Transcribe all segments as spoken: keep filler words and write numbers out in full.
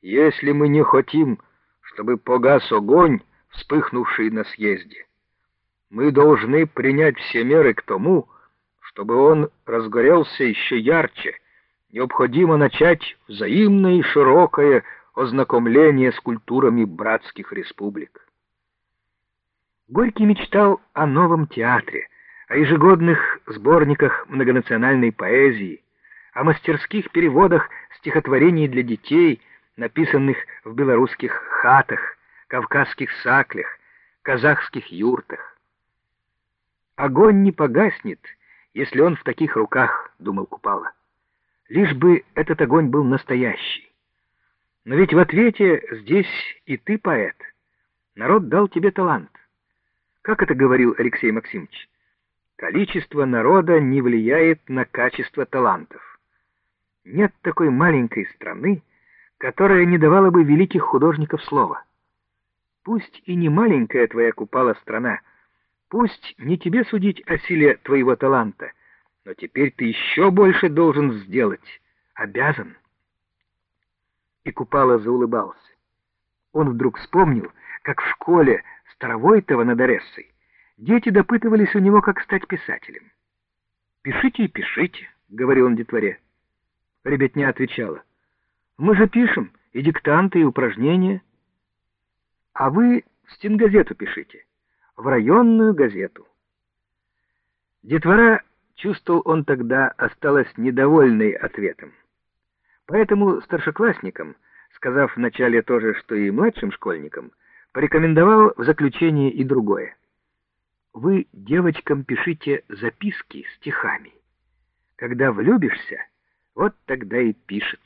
если мы не хотим, чтобы погас огонь, вспыхнувший на съезде. Мы должны принять все меры к тому, чтобы он разгорелся еще ярче. Необходимо начать взаимное и широкое ознакомление с культурами братских республик. Горький мечтал о новом театре, о ежегодных сборниках многонациональной поэзии, о мастерских переводах стихотворений для детей, написанных в белорусских хатах, кавказских саклях, казахских юртах. Огонь не погаснет, если он в таких руках, думал Купала. Лишь бы этот огонь был настоящий. Но ведь в ответе здесь и ты поэт. Народ дал тебе талант. Как это говорил Алексей Максимович? Количество народа не влияет на качество талантов. Нет такой маленькой страны, которая не давала бы великих художников слова. Пусть и не маленькая твоя, Купала, страна, пусть не тебе судить о силе твоего таланта, но теперь ты еще больше должен сделать, обязан. И Купала заулыбался. Он вдруг вспомнил, как в школе Старовойтова над Одессой дети допытывались у него, как стать писателем. «Пишите и пишите», — говорил он детворе. Ребятня отвечала: «Мы же пишем и диктанты, и упражнения». «А вы в стенгазету пишите, в районную газету». Детвора, чувствовал он тогда, осталась недовольной ответом. Поэтому старшеклассникам, сказав вначале то же, что и младшим школьникам, порекомендовал в заключение и другое. Вы девочкам пишите записки стихами. Когда влюбишься, вот тогда и пишется.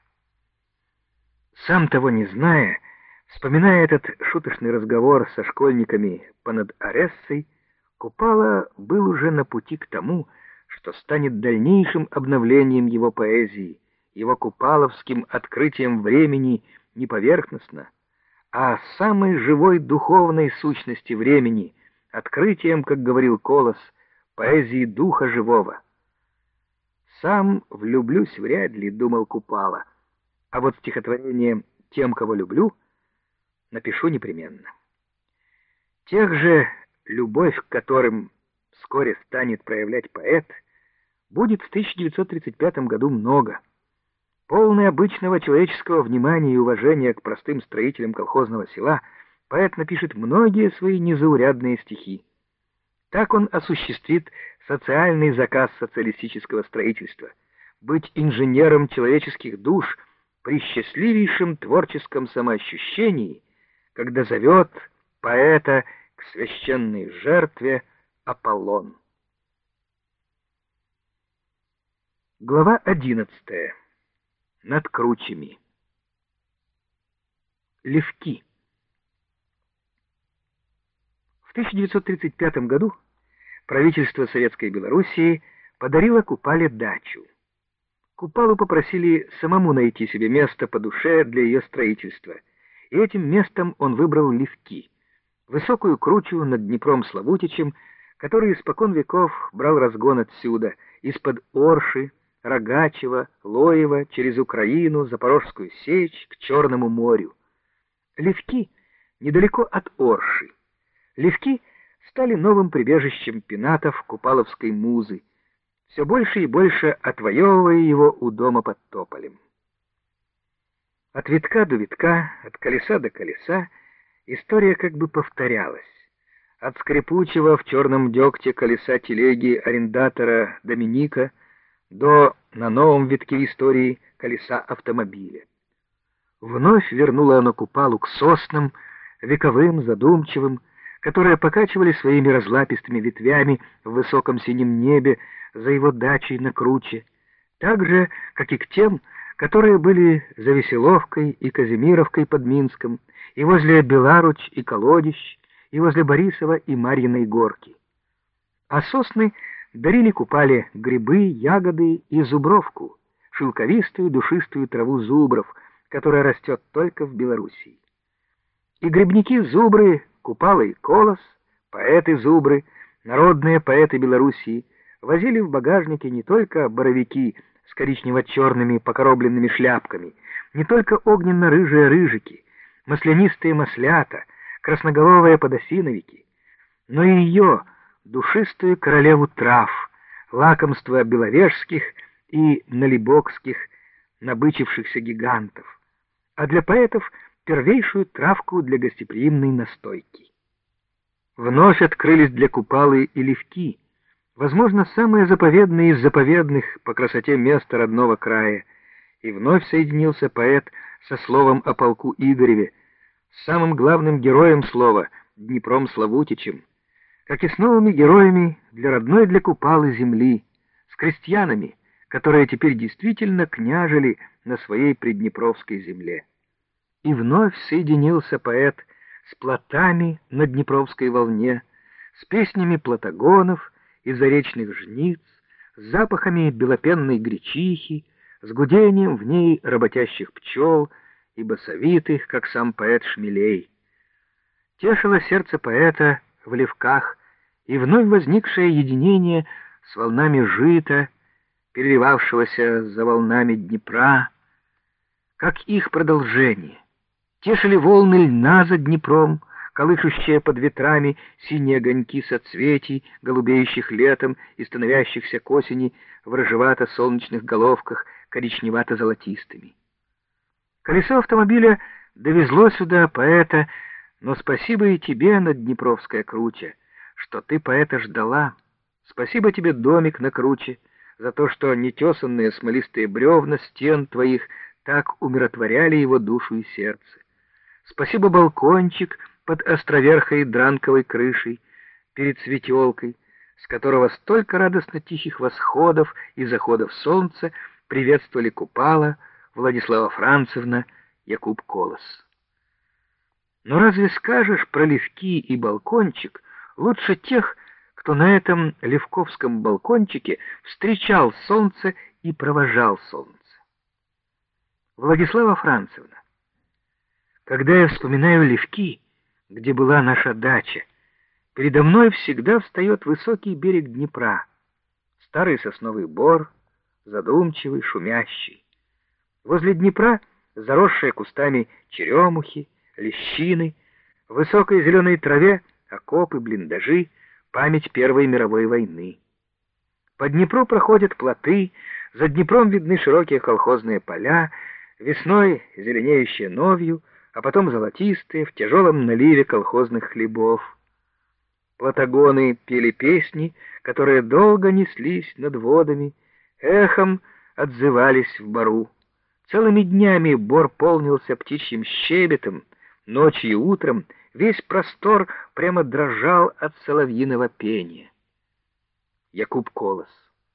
Сам того не зная, вспоминая этот шуточный разговор со школьниками понад Одессой, Купала был уже на пути к тому, что станет дальнейшим обновлением его поэзии, его купаловским открытием времени не поверхностно, а самой живой духовной сущности времени, открытием, как говорил Колос, поэзии духа живого. «Сам влюблюсь вряд ли», — думал Купала, а вот стихотворение «Тем, кого люблю» напишу непременно. Тех же, любовь к которым вскоре станет проявлять поэт, будет в тысяча девятьсот тридцать пятом году много. Полный обычного человеческого внимания и уважения к простым строителям колхозного села, поэт напишет многие свои незаурядные стихи. Так он осуществит социальный заказ социалистического строительства — быть инженером человеческих душ при счастливейшем творческом самоощущении, когда зовет поэта к священной жертве Аполлон. Глава одиннадцатая. Над кручами. Левки. В тысяча девятьсот тридцать пятом году правительство Советской Белоруссии подарило Купале дачу. Купалу попросили самому найти себе место по душе для ее строительства, и этим местом он выбрал Левки, высокую кручу над Днепром Славутичем, который испокон веков брал разгон отсюда, из-под Орши, Рогачева, Лоева, через Украину, Запорожскую сечь к Черному морю. Левки недалеко от Орши. Левки стали новым прибежищем пенатов купаловской музы, все больше и больше отвоевывая его у дома под тополем. От витка до витка, от колеса до колеса история как бы повторялась. От скрипучего в черном дегте колеса телеги арендатора Доминика до, на новом витке истории, колеса автомобиля. Вновь вернуло оно Купалу к соснам, вековым, задумчивым, которые покачивали своими разлапистыми ветвями в высоком синем небе за его дачей на круче, так же, как и к тем, которые были за Веселовкой и Казимировкой под Минском, и возле Беларуч и Колодищ, и возле Борисова и Марьиной горки. А сосны дарили Купале грибы, ягоды и зубровку, шелковистую душистую траву зубров, которая растет только в Белоруссии. И грибники-зубры, Купала и Колос, поэты-зубры, народные поэты Белоруссии, возили в багажнике не только боровики с коричнево-черными покоробленными шляпками, Не только огненно-рыжие рыжики, маслянистые маслята, красноголовые подосиновики, но и ее, душистую королеву трав, лакомство беловежских и налибокских набычившихся гигантов, а для поэтов первейшую травку для гостеприимной настойки. Вновь открылись для Купалы и Левки, возможно, самые заповедные из заповедных по красоте места родного края, и вновь соединился поэт со словом о полку Игореве, с самым главным героем слова, Днипром Славутичем, как и с новыми героями для родной для Купалы земли, с крестьянами, которые теперь действительно княжили на своей приднепровской земле. И вновь соединился поэт с плотами на Днепровской волне, с песнями плотогонов и заречных жниц, с запахами белопенной гречихи, с гудением в ней работящих пчел и басовитых, как сам поэт, шмелей. Тешило сердце поэта в Левках и вновь возникшее единение с волнами жита, переливавшегося за волнами Днепра, как их продолжение. Тешили волны льна за Днепром, колышущие под ветрами синие огоньки соцветий, голубеющих летом и становящихся к осени в рыжевато-солнечных головках коричневато-золотистыми. Колесо автомобиля довезло сюда поэта, но спасибо и тебе, Надднепровская круче, что ты поэта ждала. Спасибо тебе, домик на круче, за то, что нетесанные смолистые бревна стен твоих так умиротворяли его душу и сердце. Спасибо, балкончик под островерхой дранковой крышей, перед светелкой, с которого столько радостно тихих восходов и заходов солнца приветствовали Купала, Владислава Францевна, Якуб Колос. Но разве скажешь про Левки и балкончик лучше тех, кто на этом левковском балкончике встречал солнце и провожал солнце? Владислава Францевна, когда я вспоминаю Левки, где была наша дача, передо мной всегда встает высокий берег Днепра, старый сосновый бор, задумчивый, шумящий. Возле Днепра заросшие кустами черемухи, лещины, в высокой зеленой траве окопы, блиндажи, память Первой мировой войны. По Днепру проходят плоты, за Днепром видны широкие колхозные поля, весной зеленеющие новью, а потом золотистые в тяжелом наливе колхозных хлебов. Плотогоны пели песни, которые долго неслись над водами, эхом отзывались в бору. Целыми днями бор полнился птичьим щебетом, ночью и утром весь простор прямо дрожал от соловьиного пения. Якуб Колос.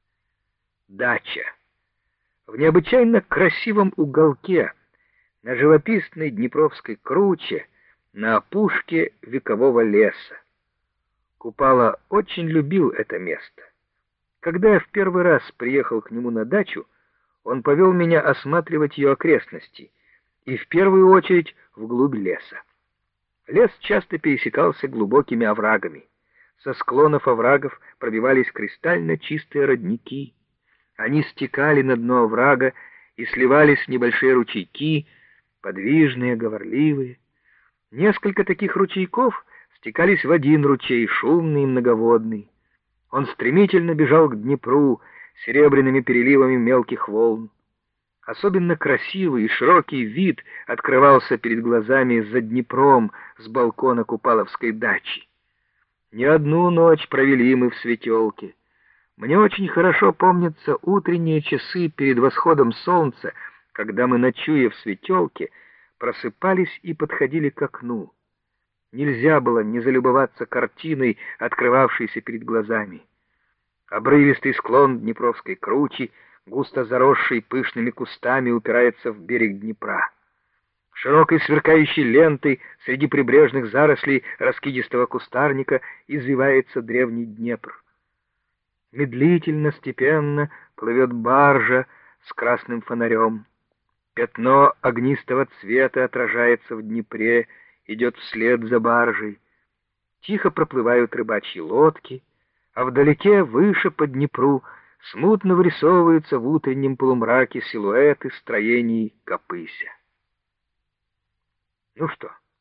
Дача. В необычайно красивом уголке, на живописной Днепровской круче, на опушке векового леса. Купала очень любил это место. Когда я в первый раз приехал к нему на дачу, он повел меня осматривать ее окрестности, и в первую очередь вглубь леса. Лес часто пересекался глубокими оврагами. Со склонов оврагов пробивались кристально чистые родники. Они стекали на дно оврага, и сливались в небольшие ручейки, подвижные, говорливые. Несколько таких ручейков стекались в один ручей, шумный и многоводный. Он стремительно бежал к Днепру серебряными переливами мелких волн. Особенно красивый и широкий вид открывался перед глазами за Днепром с балкона Купаловской дачи. Не одну ночь провели мы в светелке. Мне очень хорошо помнятся утренние часы перед восходом солнца, когда мы, ночуя в светелке, просыпались и подходили к окну. Нельзя было не залюбоваться картиной, открывавшейся перед глазами. Обрывистый склон Днепровской кручи, густо заросший пышными кустами, упирается в берег Днепра. Широкой сверкающей лентой среди прибрежных зарослей раскидистого кустарника извивается древний Днепр. Медлительно, степенно плывет баржа с красным фонарем. Пятно огнистого цвета отражается в Днепре, идет вслед за баржей. Тихо проплывают рыбачьи лодки, а вдалеке, выше по Днепру, смутно вырисовываются в утреннем полумраке силуэты строений Копыся. Ну что?